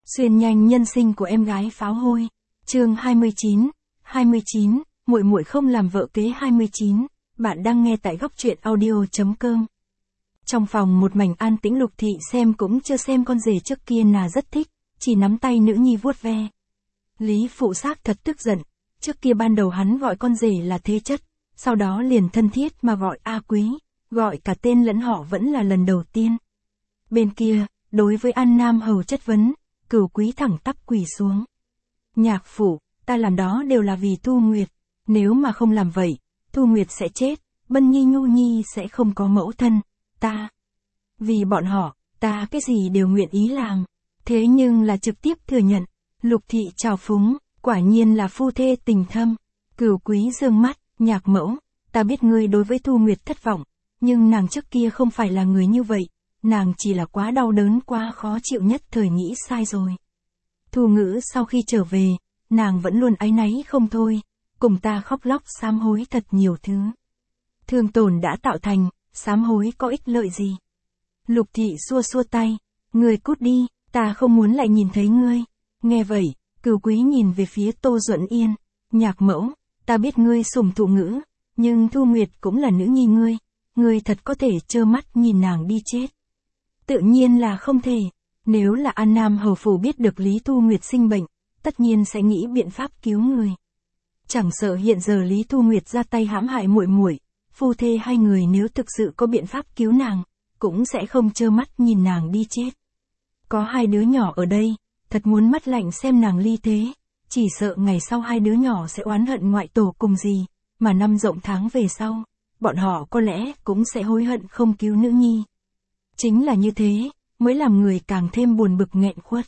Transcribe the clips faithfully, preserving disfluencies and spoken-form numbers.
Xuyên nhanh nhân sinh của em gái pháo hôi. Chương hai mươi chín, hai mươi chín, muội muội không làm vợ kế hai mươi chín. Bạn đang nghe tại góc truyện audio chấm com. Trong phòng một mảnh an tĩnh, Lục Thị xem cũng chưa xem con rể trước kia là rất thích, chỉ nắm tay nữ nhi vuốt ve. Lý Phụ xác thật tức giận, trước kia ban đầu hắn gọi con rể là thế chất, sau đó liền thân thiết mà gọi A Quý, gọi cả tên lẫn họ vẫn là lần đầu tiên. Bên kia, đối với An Nam Hầu chất vấn, Cửu Quý thẳng tắp quỳ xuống. Nhạc phụ, ta làm đó đều là vì Thu Nguyệt, nếu mà không làm vậy, Thu Nguyệt sẽ chết, Bân Nhi Nhu Nhi sẽ không có mẫu thân, ta. Vì bọn họ, ta cái gì đều nguyện ý làm, thế nhưng là trực tiếp thừa nhận. Lục Thị trào phúng, quả nhiên là phu thê tình thâm. Cửu Quý dương mắt, nhạc mẫu, ta biết ngươi đối với Thu Nguyệt thất vọng, nhưng nàng trước kia không phải là người như vậy, nàng chỉ là quá đau đớn, quá khó chịu, nhất thời nghĩ sai rồi. Thu Ngữ sau khi trở về, nàng vẫn luôn áy náy không thôi, cùng ta khóc lóc sám hối thật nhiều thứ. Thương tổn đã tạo thành, sám hối có ích lợi gì? Lục Thị xua xua tay, ngươi cút đi, ta không muốn lại nhìn thấy ngươi. Nghe vậy, Cửu Quý nhìn về phía Tô Duẫn Yên, nhạc mẫu, ta biết ngươi sủng Thu Ngữ, nhưng Thu Nguyệt cũng là nữ nhi ngươi, ngươi thật có thể trơ mắt nhìn nàng đi chết? Tự nhiên là không thể, nếu là An Nam Hầu phủ biết được Lý Thu Nguyệt sinh bệnh, tất nhiên sẽ nghĩ biện pháp cứu người. Chẳng sợ hiện giờ Lý Thu Nguyệt ra tay hãm hại muội muội, phu thê hai người nếu thực sự có biện pháp cứu nàng, cũng sẽ không trơ mắt nhìn nàng đi chết. Có hai đứa nhỏ ở đây, thật muốn mắt lạnh xem nàng ly thế, chỉ sợ ngày sau hai đứa nhỏ sẽ oán hận ngoại tổ cùng gì, mà năm rộng tháng về sau, bọn họ có lẽ cũng sẽ hối hận không cứu nữ nhi. Chính là như thế, mới làm người càng thêm buồn bực nghẹn khuất.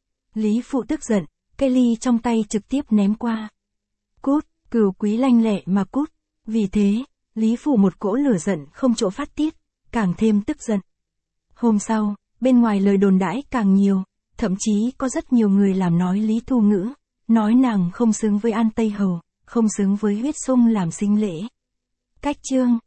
Lý Phụ tức giận, cây ly trong tay trực tiếp ném qua. Cút, Cửu Quý lanh lẹ mà cút. Vì thế, Lý Phụ một cỗ lửa giận không chỗ phát tiết, càng thêm tức giận. Hôm sau, bên ngoài lời đồn đãi càng nhiều, thậm chí có rất nhiều người làm nói Lý Thu Ngữ, nói nàng không xứng với An Tây Hầu, không xứng với huyết sung làm sinh lễ. Cách chương